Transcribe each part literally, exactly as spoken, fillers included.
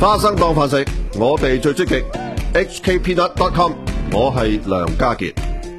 花生當飯食，我哋最積極。H K Peanut dot com， 我係梁家傑。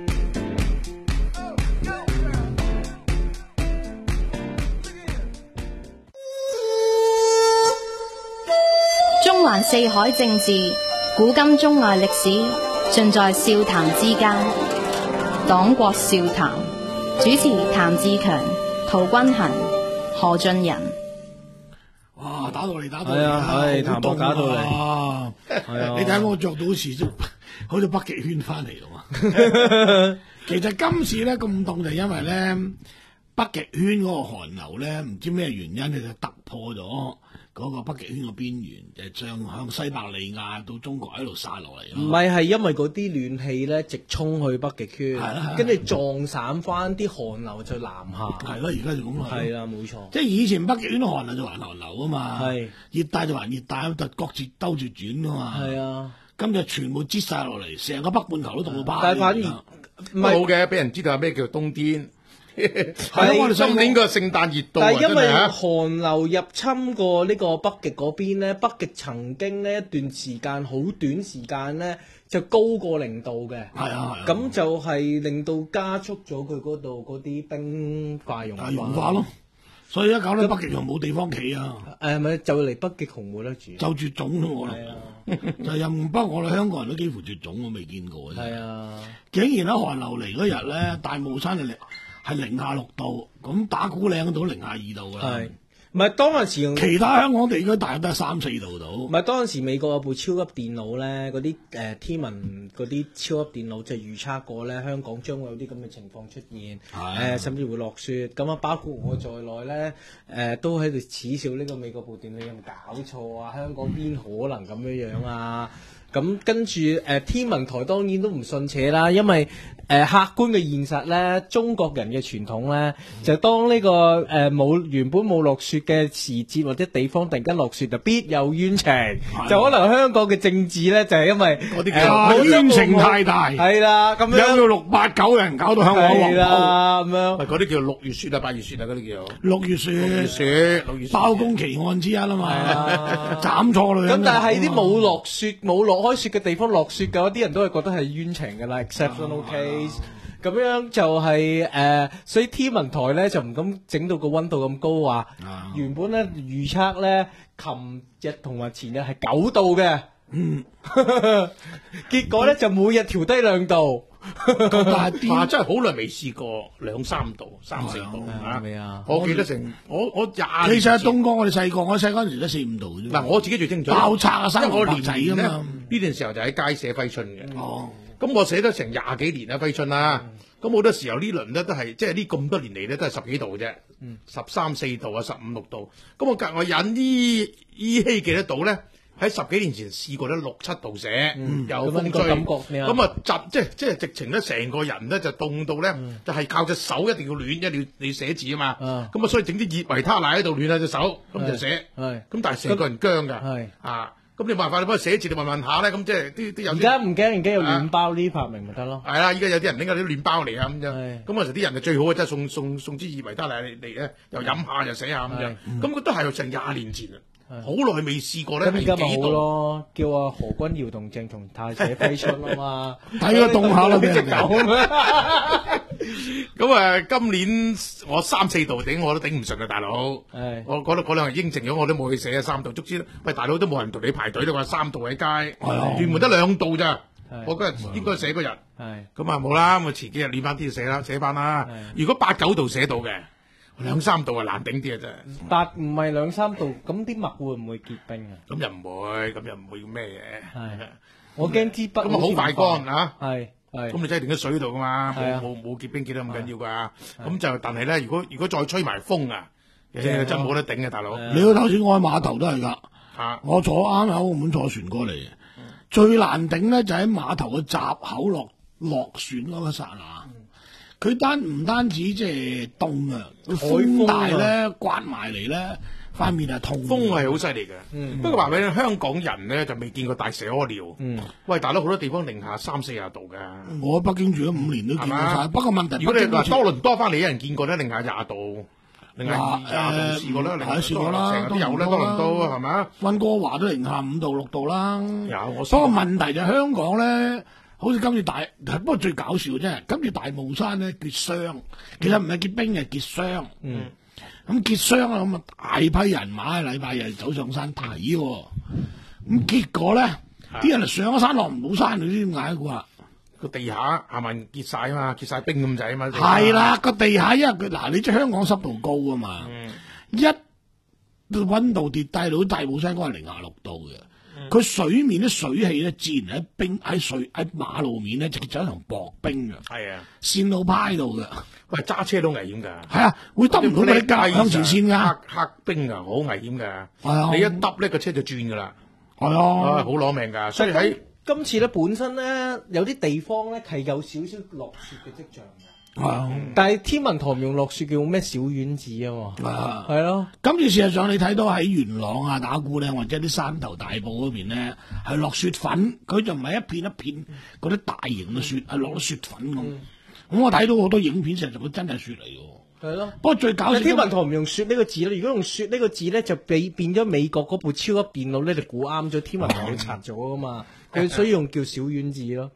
中環四海政治，古今中外歷史，盡在笑談之間。黨國笑談，主持譚志強、陶君衡、何俊仁。 哇！打到嚟，打到嚟， 係啊，係譚博打到嚟， 係啊！你睇我着到好似好似北極圈翻嚟咯。其實今次咧咁凍就因為咧北極圈嗰個寒流咧，唔知咩原因咧就突破咗嗰個北極圈嘅邊緣，就係向向西伯利亞到中國喺度殺落嚟。 唔係，係因為嗰啲暖氣咧直衝去北極圈，跟住撞散翻啲寒流就南下。 係咯，而家就咁啦。 係啦，冇錯。 即係以前北極圈寒流就還寒流啊嘛， 係熱帶就還熱帶，就各自兜住轉噶嘛。 係啊， 今日全部擠晒落嚟，成個北半球都凍到爆。 但係反而唔係好嘅，俾人知道係咩叫冬天。 係我哋今年個聖誕熱度， 但係因為寒流入侵過呢個北極嗰邊咧，北極曾經呢一段時間好短時間咧就高過零度嘅， 係啊， 咁就係令到加速咗佢嗰度嗰啲冰塊融化融化咯。所以而家搞到北極熊冇地方企啊！ 誒咪就嚟北極熊冇得住， 就絕種咯我哋，就又唔不過我哋香港人都幾乎絕種，我未見過。 係啊， 竟然喺寒流嚟嗰日咧，大霧山係零係零下六度，咁打鼓嶺到零下二度㗎啦。 係，唔係當陣時其他香港地區大約都係三四度到。 唔係當陣時美國有部超級電腦咧，嗰啲誒天文嗰啲超級電腦就預測過咧，香港將會有啲咁嘅情況出現，誒、呃、甚至會落雪。咁啊，包括我在內咧，誒、呃、都喺度恥笑呢個美國部電腦有冇搞錯啊？香港邊可能咁樣樣啊？咁跟住誒、呃、天文台當然都唔信邪啦，因為誒、呃、客觀嘅現實咧，中國人嘅傳統咧，嗯、就當呢、這個誒冇、呃、原本冇落雪嘅時節或者地方突然間落雪，就必有冤情。就可能香港嘅政治咧，就係、是、因為嗰啲叫冤情太大， 係啦，咁樣有到六八九人搞到香港黃啦，咁樣。 嗰啲叫六月雪啊，八月雪啊，嗰啲叫六月雪， 六月雪，六月雪包公奇案之一啊嘛，斬錯女人。 咁但係啲冇落雪冇落開雪嘅地方落雪嘅嗰啲人都係覺得係冤情㗎啦 ，exceptional case。咁樣就係、是、誒、呃，所以天文台咧就唔敢整到個溫度咁高話。啊、原本咧預測咧，琴日同埋前日係九度嘅，嗯，結果咧就每日調低兩度。 但係哇，真係好耐未試過兩三度、三四度啊！未啊？ 我記得成我我廿其實東哥我哋細個，我細嗰陣時都四五度啫。 嗱，我自己最清楚爆拆啊， 因為我年仔年咧啊嘛。 呢段時候就喺街寫揮春嘅。 哦， 咁我寫咗成廿幾年啦揮春啦。咁好多時候呢輪咧都係即係呢咁多年嚟咧都係十幾度啫，十三四度啊，十五六度。咁我隔我引依依稀記得到咧。喺十幾年前試過咧六七度寫，嗯、有風吹，咁啊集即係即係直情咧成個人咧就凍到咧，嗯、就係靠隻手一定要暖，一定要你寫字啊嘛。咁啊、嗯、所以整啲熱維他奶喺度暖下隻手，咁就寫。咁但係成個人僵㗎。啊，咁你冇辦法，你幫佢寫字，你問問下咧，咁即係啲啲有。而家唔驚，而家有暖包呢發明咪得咯。係啦，依家有啲人拎嗰啲暖包嚟啊咁樣。咁啊啲人就最好嘅，即係送送送支熱維他奶嚟咧，又飲下又寫下咁樣。咁佢都係成廿年前啊。好耐未試過咧， 咁而家咪好咯，叫阿何君堯同鄭松泰寫揮春啊嘛， 睇個凍下啦，隻狗。 咁啊，今年我三四度頂我都頂唔順啊，大佬。係，我覺得嗰兩日應承咗我都冇去寫啊，三度足之。喂，大佬都冇人同你排隊，你話三度喺街，屯門得兩度咋？我嗰日應該寫嗰日。係，咁啊冇啦，咁啊遲幾日練翻啲寫啦，寫翻啦。如果八九度寫到嘅。兩三度啊難頂啲啊真係， 但唔係兩三度，咁啲墨會唔會結冰啊？ 咁又唔會，咁又唔會咩嘅。係， 我驚支筆咁啊好快乾啊！ 係係， 咁你真係定喺水度噶嘛？冇冇冇結冰結得咁緊要噶。咁就但係咧，如果如果再吹埋風啊，真真冇得頂嘅大佬。 你去頭先我喺碼頭都係噶，我坐啱喺澳門坐船過嚟，最難頂咧就喺碼頭嘅閘口落落船嗰個剎那。佢單唔單止即係凍啊，風大咧，刮埋嚟咧，塊面係痛。 風係好犀利嘅，不過話俾你，香港人咧就未見過大蛇屙尿。嗯，喂，大佬好多地方零下三四十度㗎。 我喺北京住咗五年都見過晒。不過問題， 如果你話多倫多翻嚟，有人見過咧零下廿度。 零下二廿度試過啦，零係試過啦， 成日都有啦，多倫多係咪？ 溫哥華都零下五度六度啦。 有我。 不過問題就係香港咧，好似今次大，不過最搞笑啫，今次大霧山咧結霜，其實唔係結冰嘅，結霜。嗯。咁結霜啊，咁啊大批人馬禮拜日走上山睇喎，咁結果咧，啲人上咗山落唔到山，你知點解估啊？ 個地下係咪結晒啊嘛，結晒冰咁滯啊嘛。 係啦，個地下因為佢嗱，你知香港濕度高啊嘛， 嗯、 一溫度跌低到大霧山嗰係零下六度嘅，佢、嗯、水面啲水氣咧自然喺冰喺水喺馬路面咧就就一層薄冰嘅， 係啊， 線路派到嘅。 喂，揸車都危險㗎。係啊，會揼唔到你架向前線㗎， 黑黑冰啊，好危險㗎。 係啊， 你一揼呢個車就轉㗎啦。 係啊， 好攞命㗎。所以喺今次咧本身咧有啲地方咧係有少少落雪嘅跡象嘅。係啊，但係天文台唔用落雪叫咩小丸子啊嘛。啊，係咯。今次事實上你睇到喺元朗啊、打鼓嶺或者啲山頭大埔嗰邊咧係落雪粉，佢就唔係一片一片嗰啲大型嘅雪，係落咗雪粉咁。咁我睇到好多影片，實在佢真係雪嚟嘅。係咯。不過最搞笑，天文台唔用雪呢個字咧，如果用雪呢個字咧，就變變咗美國嗰部超級電腦咧就估啱咗，天文台會拆咗噶嘛。佢所以用叫小丸子咯。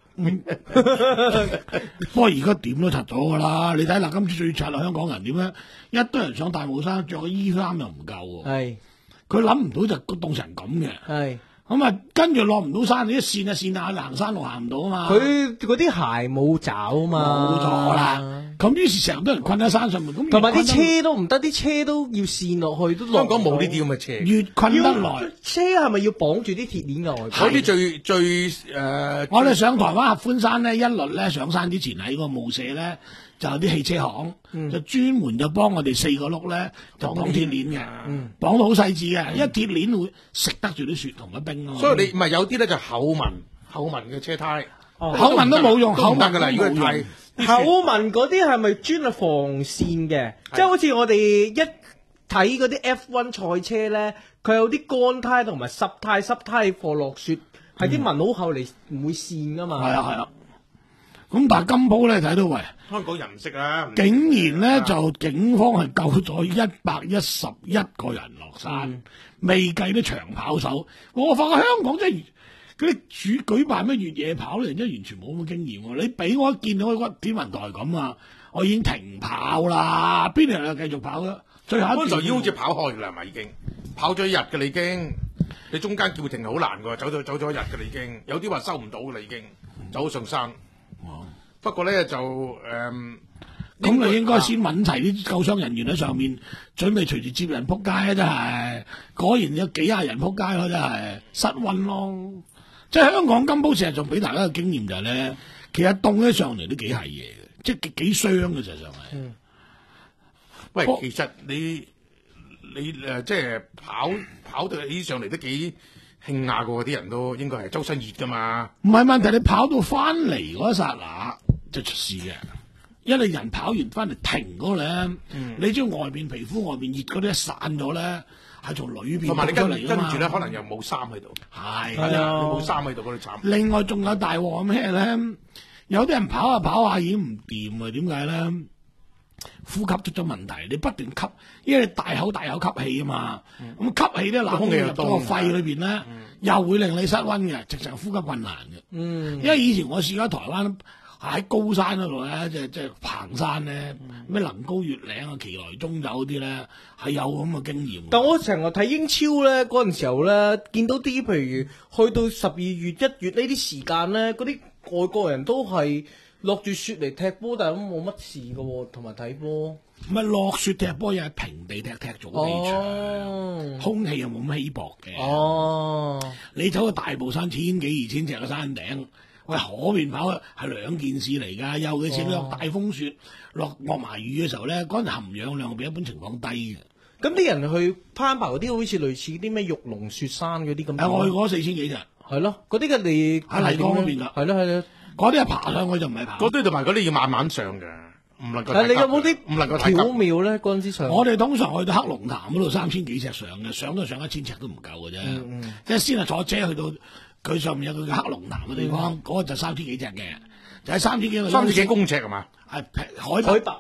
不過而家點都拆咗噶啦，你睇嗱，今次最拆啦，香港人點咧？一堆人上大帽山，着個衣衫又唔夠喎。係。佢諗唔到就凍成咁嘅。係。咁啊，跟住落唔到山，你一跣啊跣下，行山路行唔到啊嘛。佢嗰啲鞋冇爪啊嘛。冇錯啦。咁於是成日都人困喺山上面，咁同埋啲車都唔得，啲車都要跣落去都落。香港冇呢啲咁嘅車。越困得耐，車係咪要綁住啲鐵鏈嘅外邊？嗰啲最最誒，呃、我哋上台灣合歡山咧，一律咧上山之前喺個霧社咧，就有啲汽車行，嗯、就專門就幫我哋四個轆咧就綁鐵鏈嘅，嗯、綁到好細緻嘅，因為鐵鏈會食得住啲雪同埋冰啊嘛。所以你唔係有啲咧就厚紋厚紋嘅車胎，哦、厚紋都冇用，厚紋嘅，如果係厚紋嗰啲係咪專係防線嘅？即係好似我哋一睇嗰啲 F 一 賽車咧，佢有啲乾胎同埋濕胎，濕胎放落雪，係啲紋好厚嚟唔會線噶嘛。係啊係啊。咁但係金鋪咧睇到喂，香港人唔識啊！竟然咧就警方係救咗一百一十一個人落山，嗯、未計啲長跑手。我發覺香港真係嗰啲主舉辦咩越野跑咧，真係完全冇咁嘅經驗喎。你俾我一見到個天文台咁啊，我已經停跑啦，邊度又繼續跑啦？最後嗰陣已經好似跑開㗎啦，係咪已經跑咗一日㗎啦已經？你中間叫停係好難㗎，走咗走咗一日㗎啦已經。有啲話收唔到㗎啦已經，走上山。哦，不過咧就誒，咁你應該先揾齊啲救傷人員喺上面，準備隨時接人撲街啊！真係，果然有幾廿人撲街咯，真係失溫咯。即係香港金鋪成日仲俾大家嘅經驗就係咧，其實凍起上嚟都幾係嘢嘅，即係幾幾傷嘅實際上係。嗯、喂，不其實你你誒、呃、即係跑跑到起上嚟都幾興下過啲人都應該係周身熱噶嘛。唔係問題，你跑到翻嚟嗰一剎那就出事嘅，因為你人跑完翻嚟停嗰咧，嗯、你知道外邊皮膚外邊熱嗰啲散咗咧，係從裏邊出嚟噶嘛。跟住咧，可能又冇衫喺度。係係啊，冇衫喺度嗰啲慘。另外仲有大鑊咩咧？有啲人跑下跑下已經唔掂啊！點解咧？呼吸出咗問題，你不斷吸，因為你大口大口吸氣啊嘛。咁、嗯、吸氣咧，冷空氣入到個肺裏邊咧，嗯、又會令你失溫嘅，直情呼吸困難嘅。嗯，因為以前我試過喺台灣喺高山嗰度咧，即係即係爬山咧，咩能高越嶺啊、奇來中有啲咧，係有咁嘅經驗。但我成日睇英超咧，嗰陣時候咧，見到啲譬如去到十二月、一月呢啲時間咧，嗰啲外國人都係落住雪嚟踢波，但係都冇乜事㗎喎，同埋睇波。唔係落雪踢波，又係平地踢踢咗幾場，哦、空氣又冇咁稀薄嘅。哦，你走去大帽山千幾二千尺嘅山頂，喂，可邊跑係兩件事嚟㗎。尤其是落大風雪、落落埋雨嘅時候咧，嗰陣含氧量比一般情況低嘅。咁啲人去攀爬嗰啲，好似類似啲咩玉龍雪山嗰啲咁。係我去過四千幾隻。係咯，嗰啲嘅你喺麗江嗰邊㗎。係咯係咯。嗰啲係爬上去就唔係爬，嗰啲同埋嗰啲要慢慢上嘅，唔能夠。但係你有冇啲唔能夠巧妙咧？嗰陣時上，我哋通常去到黑龍潭嗰度三千幾尺上嘅，上都上一千尺都唔夠嘅啫。嗯嗯、即係先係坐車去到佢上面有個叫黑龍潭嘅地方，嗰、嗯、個就三千幾尺嘅，就喺三千幾。三千幾公尺係嘛？係海拔海拔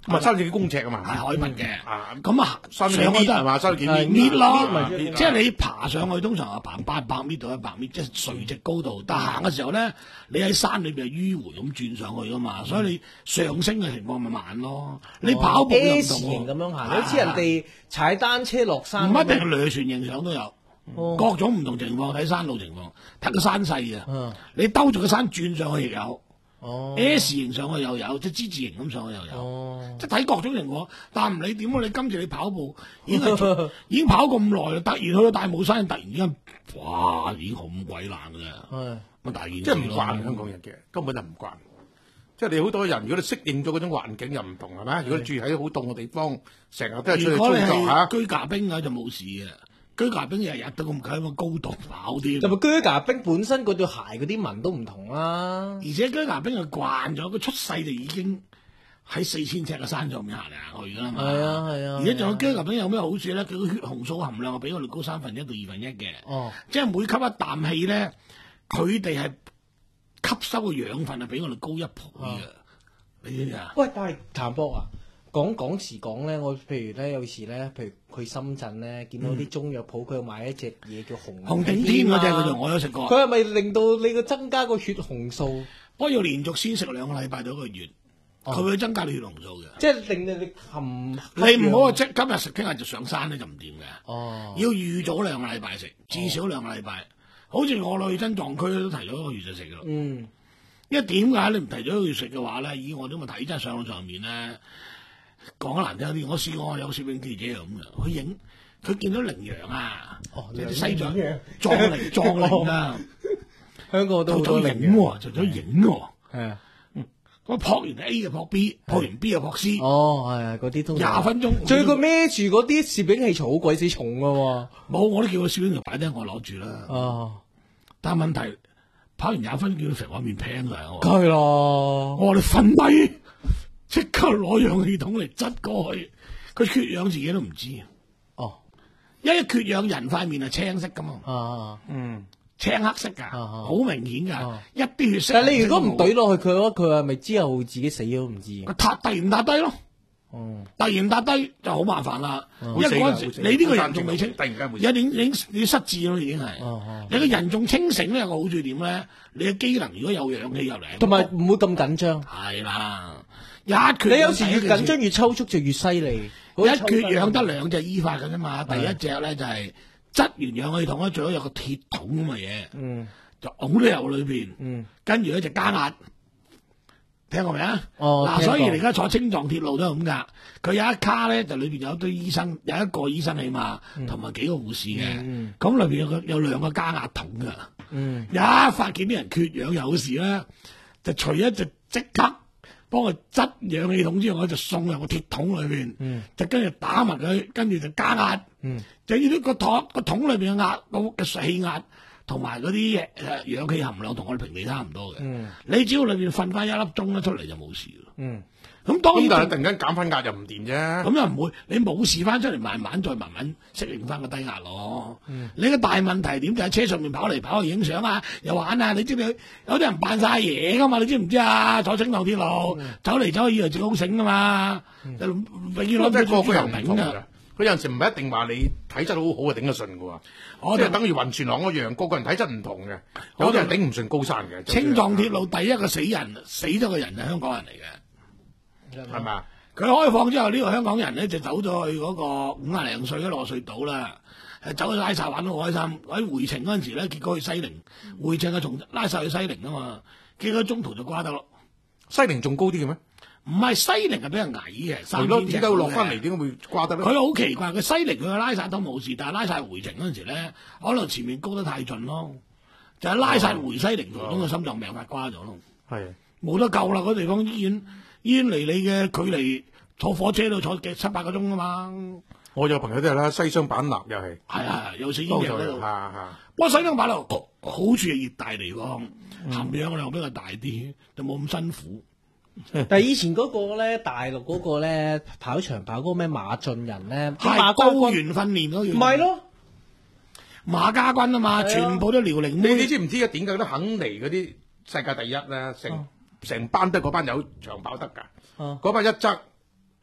咁啊三十幾公尺啊嘛， 係海拔嘅。 啊咁啊三十幾上去都係米係嘛，三十幾米搣咯， 咪即即係你爬上去通常係爬八百米到一百米，即係垂直高度。但行嘅時候咧，你喺山裏邊係迂迴咁轉上去噶嘛，所以你上升嘅情況咪慢咯。你跑步又唔 S 型咁同喎， 樣行，好似人哋踩單車落山咁樣， 唔一定係螺旋形上都有。 哦各種唔同情況，睇山路情況，睇個山勢啊。 嗯你兜住個山轉上去亦有哦 ，S 型上去又有，即係之字形咁上去又有， 哦， 即係睇各種情況。但唔理點啊，你今次你跑步已經係已經跑咁耐啦，突然去到大帽山，突然之間，哇，已經咁鬼冷㗎啦， 係咁大件事即係唔咯慣香港人嘅，根本就唔慣。即係你好多人，如果你適應咗嗰種環境又唔同係咪？如果你住喺好凍嘅地方，成日都係出去如果你操作嚇係。居架兵嘅就冇事嘅，居架兵日日都咁喺咁高度跑添。 同埋居架兵本身嗰對鞋嗰啲紋都唔同啦。 而且居架兵係慣咗，佢出世就已經喺四千尺嘅山上面行嚟行去㗎啦嘛。 係啊係啊而且仲有居架兵有咩好處咧？佢個血紅素含量係比我哋高三分一到二分一嘅。 哦， 即係每吸一啖氣咧，佢哋係吸收嘅養分係比我哋高一倍嘅。你知唔知啊？ 喂，但係譚博啊，講講時講咧，我譬如咧有時咧，譬如去深圳咧，見到啲中藥鋪，佢有賣一隻嘢叫紅紅頂天嗰隻啊嗰度我有食過， 佢係咪令到你個增加個血紅素？ 不過要連續先食兩個禮拜到一個月， 哦佢會增加你血紅素嘅。 即係令到你含你唔好話即今日食，聽日就上山咧就唔掂嘅。 哦， 要預早兩個禮拜食，至少兩個禮拜。好似我去真藏區都提咗一個月就食噶啦。 嗯， 因為點解你唔提咗一個月食嘅話咧？以我啲咁嘅體質上到上面咧，講得難聽啲，我試過有攝影記者咁嘅，佢影佢見到羚羊啊， 哦即係啲西藏羚羊藏羚藏羚啊， 香港都就好多咗影喎，就咗影喎。 係啊， 咁撲完 A 就撲 B，撲完 B 就撲 C， 哦係啊，嗰啲通常廿分鐘。 仲要佢孭住嗰啲攝影器材好鬼死重噶喎。 冇，我都叫個攝影員擺低我攞住啦。 哦， 但係問題跑完廿分鐘叫佢成塊面平㗎，我話梗係咯。 我話你瞓低，即刻攞氧氣筒嚟擠過去，佢缺氧自己都唔知。 哦， 因為缺氧人塊面係青色噶嘛， 啊， 嗯， 青黑色㗎， 啊好明顯㗎啊， 一啲血色。 但係你如果唔懟落去佢嘅話，佢係咪之後會自己死咗都唔知？ 佢塌突然塌低咯， 哦， 突然塌低就好麻煩啦。因為會死㗎嗰陣時會死你呢個人仲未清， 突然間會死有點已經你失智咯，已經係。 哦哦你個人仲清醒咧，有個好處點咧？你嘅機能如果有氧氣入嚟， 同埋唔會咁緊張。 係啦，一缺你有時越第一件事緊張越抽搐就越犀利。 一缺氧得兩隻醫法嘅啫嘛，第一隻咧就係擠完氧氣筒咧，最好有個鐵桶咁嘅嘢， 嗯就拱咗入裏邊， 嗯， 跟住咧就加壓，聽過未啊？嗱， 哦聽過所以而家坐青藏鐵路都係咁噶，佢有一卡咧就裏邊有一堆醫生，有一個醫生起碼，同埋幾個護士嘅， 嗯咁裏邊有個有兩個加壓筒噶， 嗯一發現啲人缺氧有事咧，就除一就即刻幫佢擠氧氣筒之後，我就送入個鐵桶裏邊， 嗯就跟住打埋佢，跟住就加壓， 嗯就要呢個桶個桶裏邊嘅壓個嘅氣壓同埋嗰啲誒氧氣含量同我哋平地差唔多嘅。 嗯你只要裏邊瞓翻一粒鐘咧出嚟就冇事咯。 嗯， 咁當然咁但係突然間減翻壓又唔掂啫。 咁又唔會，你冇事翻出嚟，慢慢再慢慢適應翻個低壓咯。 嗯你個大問題點就喺車上面跑嚟跑去影相啊，又玩啊！你知唔知有啲人扮晒嘢噶嘛？你知唔知啊？坐青藏鐵路、 嗯走嚟走去以為自己好醒噶嘛，就永遠諗住即係個個豬頭頂人唔同㗎㗎。。 佢有陣時唔係一定話你體質好好啊頂得順嘅喎， 我哋即係等於雲泉朗一樣，個個人體質唔同嘅，有啲人頂唔順高山嘅。 青藏鐵路第一個死人死咗個人係香港人嚟嘅。 係嘛？ 佢開放之後，呢、個香港人咧就走咗去嗰個五廿零歲嘅落隧道啦，誒走去拉薩玩得好開心。喺回程嗰陣時咧，結果去西寧，回程係從拉薩去西寧啊嘛，結果中途就瓜得咯。 西寧仲高啲嘅咩？ 唔係西寧係比較矮嘅， 係咯， 三千尺點解會落翻嚟？點解會掛得咧？ 佢好奇怪，佢西寧佢去拉薩都冇事，但係拉薩回程嗰陣時咧，可能前面高得太盡咯，就係拉薩回西寧途中個心臟病發瓜咗咯， 係冇得救啦！嗰地方醫院醫院離你嘅距離坐火車都坐幾七八個鐘啊嘛， 我有朋友都係啦，西雙版納又係， 係啊，有死當就煙喺度。 係係。 不過西雙版納好好處係熱帶地方，含氧量比較大啲，就冇咁辛苦。 但係以前嗰個咧，大陸嗰個咧跑長跑嗰個咩馬俊仁咧，啲係馬高高原訓練嗰唔係咯， 馬家軍啊嘛， 係啊全部都遼寧你妹。 你知唔知啊？點解都肯尼嗰啲世界第一咧？成成班都係嗰班友長跑得㗎。 啊嗰班一側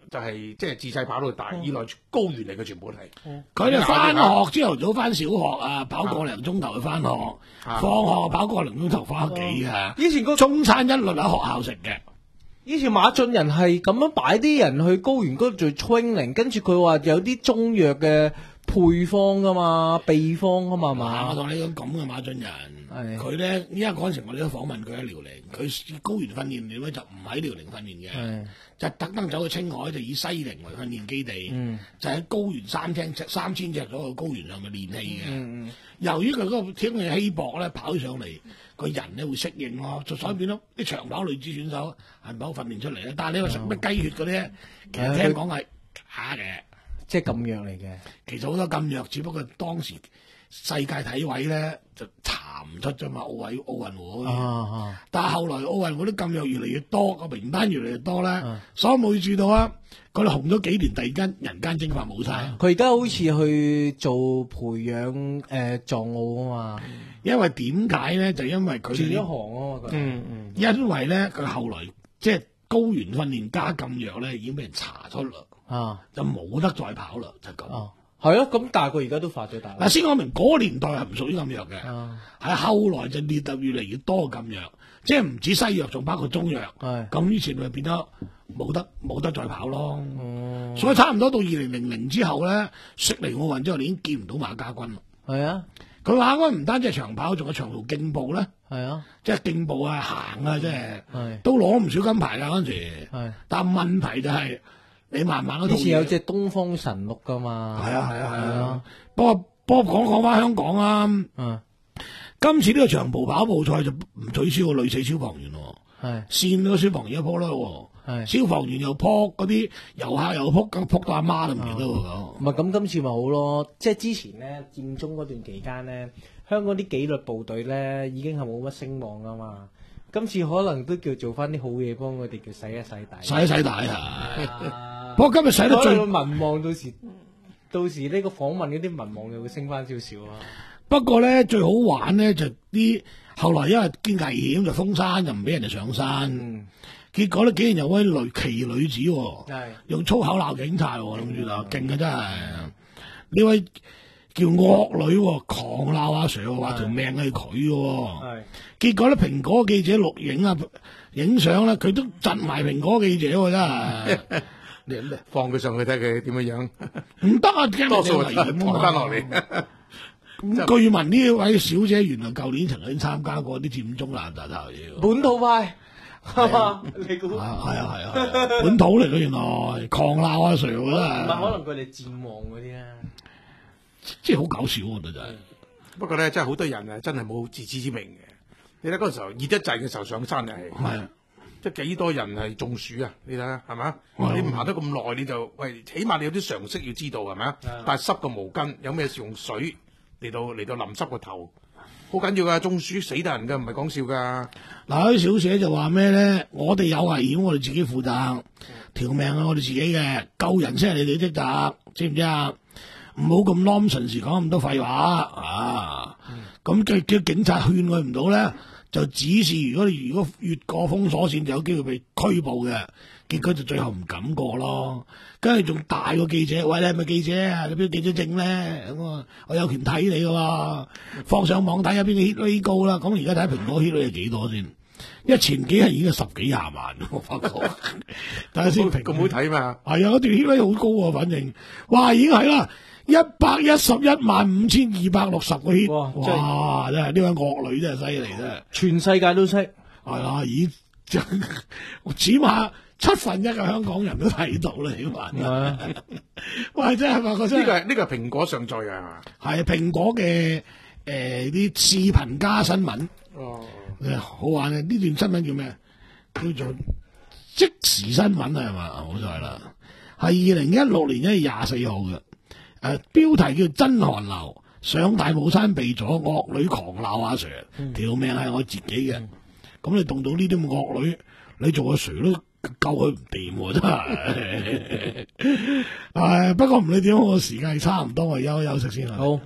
就係即係自細跑到大，以來高原嚟嘅全部都係。 佢哋翻學朝頭早翻小學啊，跑個零鐘頭去翻學，放學跑個零鐘頭翻屋企啊。 以前個中餐一律喺學校食嘅。 以前馬俊仁係咁樣擺啲人去高原嗰度做 training，跟住佢話有啲中藥嘅配方噶嘛，秘方噶嘛嘛。 我同你講咁嘅馬俊仁，佢咧依家嗰陣時我哋都訪問佢喺遼寧，佢高原訓練咧就唔喺遼寧訓練嘅，就特登走去青海，就以西寧為訓練基地，嗯、就喺高原三千尺三千尺左右高原上面練氣嘅。嗯、由於佢嗰個天氣稀薄咧，跑上嚟個人咧會適應咯，就所以變咗啲長跑女子選手係唔係好訓練出嚟咧？但係你話食乜雞血嗰啲咧，其實聽講係假嘅。 即係禁藥嚟嘅， 其實好多禁藥，只不過當時世界體委咧就查唔出啫嘛，奧委奧運會。啊啊、但係後來奧運會啲禁藥越嚟越多，個名單越嚟越多咧，啊、所以冇注意到啊，佢哋紅咗幾年，突然間人間蒸發冇晒。 佢而家好似去做培養誒藏獒啊嘛， 因為點解咧？就因為佢轉咗行啊嘛。嗯嗯， 因為咧佢後來即係高原訓練加禁藥咧，已經俾人查出啦。啊，就冇得再跑啦，就咁、是。哦、啊，係咯，咁但係佢而家都發咗大。嗱，先講明嗰年代係唔屬於禁藥嘅，係、啊、後來就列得越嚟越多禁藥，即係唔止西藥，仲包括中藥。係咁是，以前咪變咗冇得冇得再跑咯。嗯、所以差唔多到二零零零之後咧，悉尼奧運之後，你已經見唔到馬家軍啦。係啊，佢馬家軍唔單止係長跑，仲有長途競步咧。係啊，即係競步啊，行啊，即係，是都攞唔少金牌㗎嗰陣時。係是，但係問題就係、是。你慢慢嗰套嘢，以前有隻東方神鹿噶嘛？係啊係啊係啊！不過不過講講翻香港啊，嗯，今次呢個長步跑步賽就唔取消個女死消防員喎，係線個消防員一撲啦，係消防員又撲嗰啲遊客又撲，咁撲到阿媽都唔記得喎。唔係咁今次咪好咯？即係之前咧佔中嗰段期間咧，香港啲紀律部隊咧已經係冇乜聲望噶嘛。今次可能都叫做翻啲好嘢，幫佢哋叫洗一洗底，洗一洗底啊！不過今日洗得最民望，到時到時呢個訪問嗰啲民望又會升翻少少啊！不過咧最好玩咧就啲後來因為見危險就封山，就唔俾人哋上山。嗯、結果咧竟然有位雷奇女子、哦，係是用粗口鬧警察、哦，諗住啦，勁啊真係呢位。叫惡女、哦，狂鬧阿 Sir， 話條命係佢嘅。結果咧，蘋果記者錄影啊，影相咧，佢都窒埋蘋果記者喎，真係。你放佢上去睇佢點樣樣？唔得啊，多數危險啊，翻落嚟。咁據聞呢位小姐原來舊年曾經參加過啲佔中爛大頭嘢。本土派係嘛？你估？係啊係啊係啊，本土嚟嘅原來，狂鬧阿 Sir 真係。唔係可能佢哋戰王嗰啲啊？即係好搞笑，我覺得真係。不過咧，真係好多人啊，真係冇自知之明嘅。你睇嗰陣時候熱得滯嘅時候上山就係，係啊，即係幾多人係中暑啊？你睇下係咪？你唔行得咁耐，你就喂，起碼你有啲常識要知道係咪啊？但係濕個毛巾，有咩事用水嚟到嚟到淋濕個頭，好緊要噶，中暑死得人噶，唔係講笑噶。嗱，啲小姐就話咩咧？我哋有危險，我哋自己負責，條命係我哋自己嘅，救人先係你哋職責，知唔知啊？唔好咁 nonsense 講咁多廢話啊！咁叫叫警察勸佢唔到咧，就指示如果你如果越過封鎖線就有機會被拘捕嘅，結果就最後唔敢過咯。跟住仲大個記者，喂，你係咪記者啊？你邊個記者證咧？咁啊，我有權睇你噶喎，放上網睇下邊個 hit rate 高啦。咁而家睇蘋果 hit rate 係幾多先？一前幾日已經十幾廿萬，我發覺。睇下先，咁好睇嘛？係啊，嗰段 hit rate 好高啊，反正，哇，已經係啦。一百一十一萬五千二百六十個 hit，哇！真係呢位惡女真係犀利真係，全世界都識，係啊！咦，起碼七分一嘅香港人都睇到啦，起碼。哇！真係發覺真係呢個係呢個係蘋果上載啊，係蘋果嘅誒啲視頻加新聞。哦，好玩啊！呢段新聞叫咩？叫做即時新聞係嘛？好在啦，係二零一六年一月廿四號嘅。誒、呃，標題叫真寒流，上大帽山被阻，惡女狂鬧阿 Sir，條、嗯、命係我自己嘅。咁、嗯、你動到呢啲咁惡女，你做阿 Sir 都救佢唔掂，真係。誒，不過唔理點，我時間差唔多，我休休息先啦。好。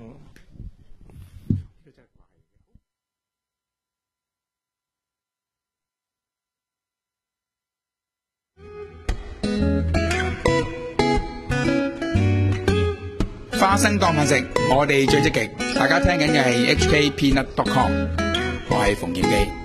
花生當飯食，我哋最積極。大家聽緊嘅係 H K Peanut dot com， 我係馮劍基。